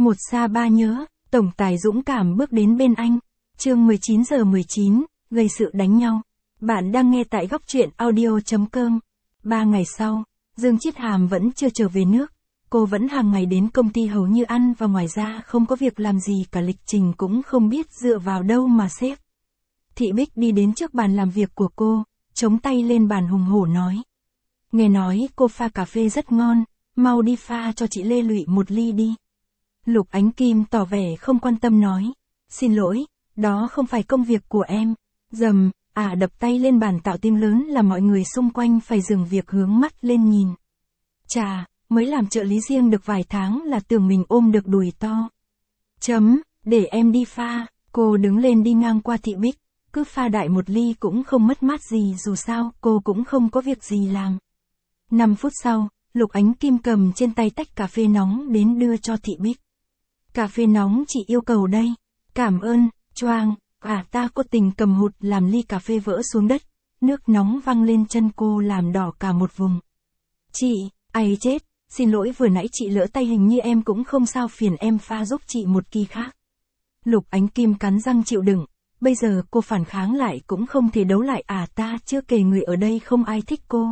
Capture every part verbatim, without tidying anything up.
Một xa ba nhớ, tổng tài dũng cảm bước đến bên anh. Chương mười chín giờ mười chín, gây sự đánh nhau. Bạn đang nghe tại góc truyện audio chấm com. Ba ngày sau, Dương Chiết Hàm vẫn chưa trở về nước. Cô vẫn hàng ngày đến công ty hầu như ăn và ngoài ra không có việc làm gì cả, lịch trình cũng không biết dựa vào đâu mà xếp. Thị Bích đi đến trước bàn làm việc của cô, chống tay lên bàn hùng hổ nói. Nghe nói cô pha cà phê rất ngon, mau đi pha cho chị Lê Lụy một ly đi. Lục Ánh Kim tỏ vẻ không quan tâm nói. Xin lỗi, đó không phải công việc của em. Dầm, ả à đập tay lên bàn tạo tim lớn là mọi người xung quanh phải dừng việc hướng mắt lên nhìn. Chà, mới làm trợ lý riêng được vài tháng là tưởng mình ôm được đùi to. Chấm, để em đi pha. Cô đứng lên đi ngang qua Thị Bích, cứ pha đại một ly cũng không mất mát gì, dù sao cô cũng không có việc gì làm. Năm phút sau, Lục Ánh Kim cầm trên tay tách cà phê nóng đến đưa cho Thị Bích. Cà phê nóng chị yêu cầu đây. Cảm ơn, choang, à ta cố tình cầm hụt làm ly cà phê vỡ xuống đất, nước nóng văng lên chân cô làm đỏ cả một vùng. Chị, ai chết, xin lỗi vừa nãy chị lỡ tay, hình như em cũng không sao, phiền em pha giúp chị một kỳ khác. Lục Ánh Kim cắn răng chịu đựng, bây giờ cô phản kháng lại cũng không thể đấu lại, à ta chưa kể người ở đây không ai thích cô.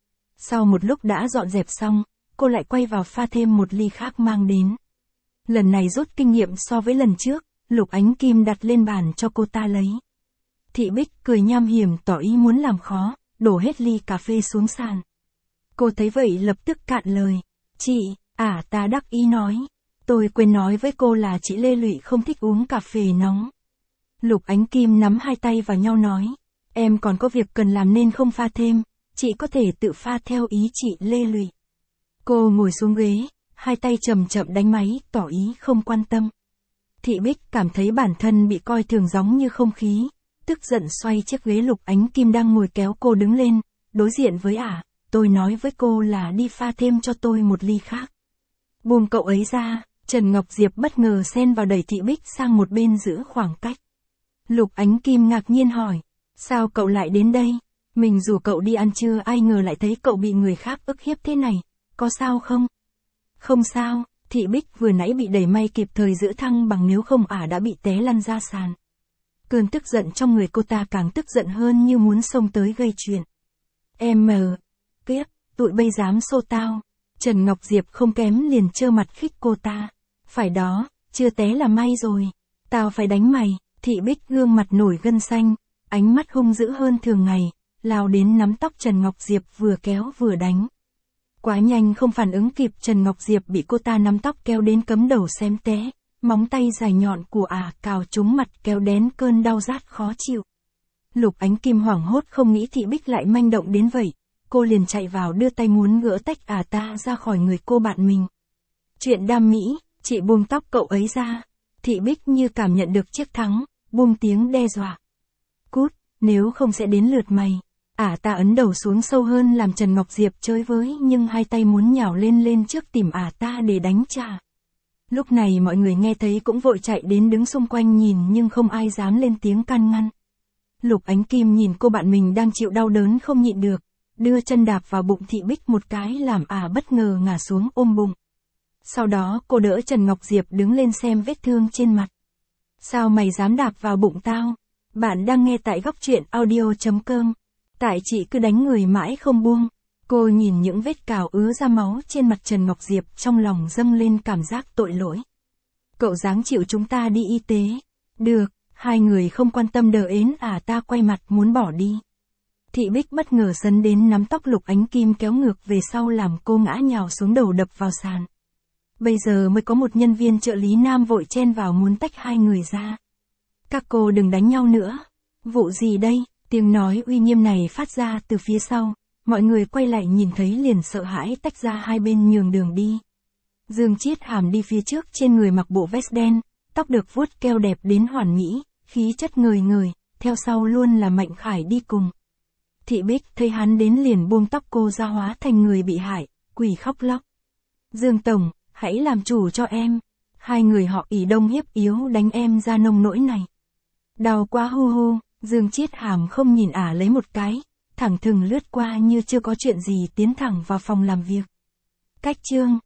Sau một lúc đã dọn dẹp xong, cô lại quay vào pha thêm một ly khác mang đến. Lần này rút kinh nghiệm so với lần trước, Lục Ánh Kim đặt lên bàn cho cô ta lấy. Thị Bích cười nham hiểm tỏ ý muốn làm khó, đổ hết ly cà phê xuống sàn. Cô thấy vậy lập tức cạn lời. Chị, à ta đắc ý nói. Tôi quên nói với cô là chị Lê Lụy không thích uống cà phê nóng. Lục Ánh Kim nắm hai tay vào nhau nói. Em còn có việc cần làm nên không pha thêm, chị có thể tự pha theo ý chị Lê Lụy. Cô ngồi xuống ghế, hai tay chậm chậm đánh máy, tỏ ý không quan tâm. Thị Bích cảm thấy bản thân bị coi thường giống như không khí, tức giận xoay chiếc ghế Lục Ánh Kim đang ngồi kéo cô đứng lên, đối diện với ả, tôi nói với cô là đi pha thêm cho tôi một ly khác. Buông cậu ấy ra, Trần Ngọc Diệp bất ngờ xen vào đẩy Thị Bích sang một bên giữ khoảng cách. Lục Ánh Kim ngạc nhiên hỏi, sao cậu lại đến đây? Mình rủ cậu đi ăn trưa, ai ngờ lại thấy cậu bị người khác ức hiếp thế này, có sao không? Không sao, Thị Bích vừa nãy bị đẩy may kịp thời giữ thăng bằng, nếu không ả đã bị té lăn ra sàn. Cơn tức giận trong người cô ta càng tức giận hơn, như muốn xông tới gây chuyện. Em mờ, kiếp, tụi bây dám xô tao. Trần Ngọc Diệp không kém liền trơ mặt khích cô ta. Phải đó, chưa té là may rồi. Tao phải đánh mày. Thị Bích gương mặt nổi gân xanh, ánh mắt hung dữ hơn thường ngày, lao đến nắm tóc Trần Ngọc Diệp vừa kéo vừa đánh. Quá nhanh không phản ứng kịp, Trần Ngọc Diệp bị cô ta nắm tóc kéo đến cấm đầu xém té, móng tay dài nhọn của ả à cào trúng mặt kéo đến cơn đau rát khó chịu. Lục Ánh Kim hoảng hốt không nghĩ Thị Bích lại manh động đến vậy, cô liền chạy vào đưa tay muốn gỡ tách ả à ta ra khỏi người cô bạn mình. Chuyện đam mỹ, chị buông tóc cậu ấy ra. Thị Bích như cảm nhận được chiếc thắng, buông tiếng đe dọa. Cút, nếu không sẽ đến lượt mày. Ả à ta ấn đầu xuống sâu hơn làm Trần Ngọc Diệp chơi với, nhưng hai tay muốn nhào lên lên trước tìm ả à ta để đánh trả. Lúc này mọi người nghe thấy cũng vội chạy đến đứng xung quanh nhìn, nhưng không ai dám lên tiếng can ngăn. Lục Ánh Kim nhìn cô bạn mình đang chịu đau đớn không nhịn được, đưa chân đạp vào bụng Thị Bích một cái làm ả à bất ngờ ngả xuống ôm bụng. Sau đó cô đỡ Trần Ngọc Diệp đứng lên xem vết thương trên mặt. Sao mày dám đạp vào bụng tao? Bạn đang nghe tại góc truyện audio chấm com. Tại chị cứ đánh người mãi không buông. Cô nhìn những vết cào ứa ra máu trên mặt Trần Ngọc Diệp, trong lòng dâng lên cảm giác tội lỗi. Cậu dáng chịu chúng ta đi y tế. Được, hai người không quan tâm đờ ến ả à ta quay mặt muốn bỏ đi. Thị Bích bất ngờ sấn đến nắm tóc Lục Ánh Kim kéo ngược về sau làm cô ngã nhào xuống đầu đập vào sàn. Bây giờ mới có một nhân viên trợ lý nam vội chen vào muốn tách hai người ra. Các cô đừng đánh nhau nữa. Vụ gì đây? Tiếng nói uy nghiêm này phát ra từ phía sau, mọi người quay lại nhìn thấy liền sợ hãi tách ra hai bên nhường đường đi. Dương Chiết Hàm đi phía trước, trên người mặc bộ vest đen, tóc được vuốt keo đẹp đến hoàn mỹ, khí chất ngời ngời, theo sau luôn là Mạnh Khải đi cùng. Thị Bích thấy hắn đến liền buông tóc cô ra hóa thành người bị hại, quỳ khóc lóc. Dương Tổng, hãy làm chủ cho em. Hai người họ ỷ đông hiếp yếu đánh em ra nông nỗi này. Đau quá hu hu. Dương Chiết Hàm không nhìn ả lấy một cái, thẳng thừng lướt qua như chưa có chuyện gì tiến thẳng vào phòng làm việc. Cách chương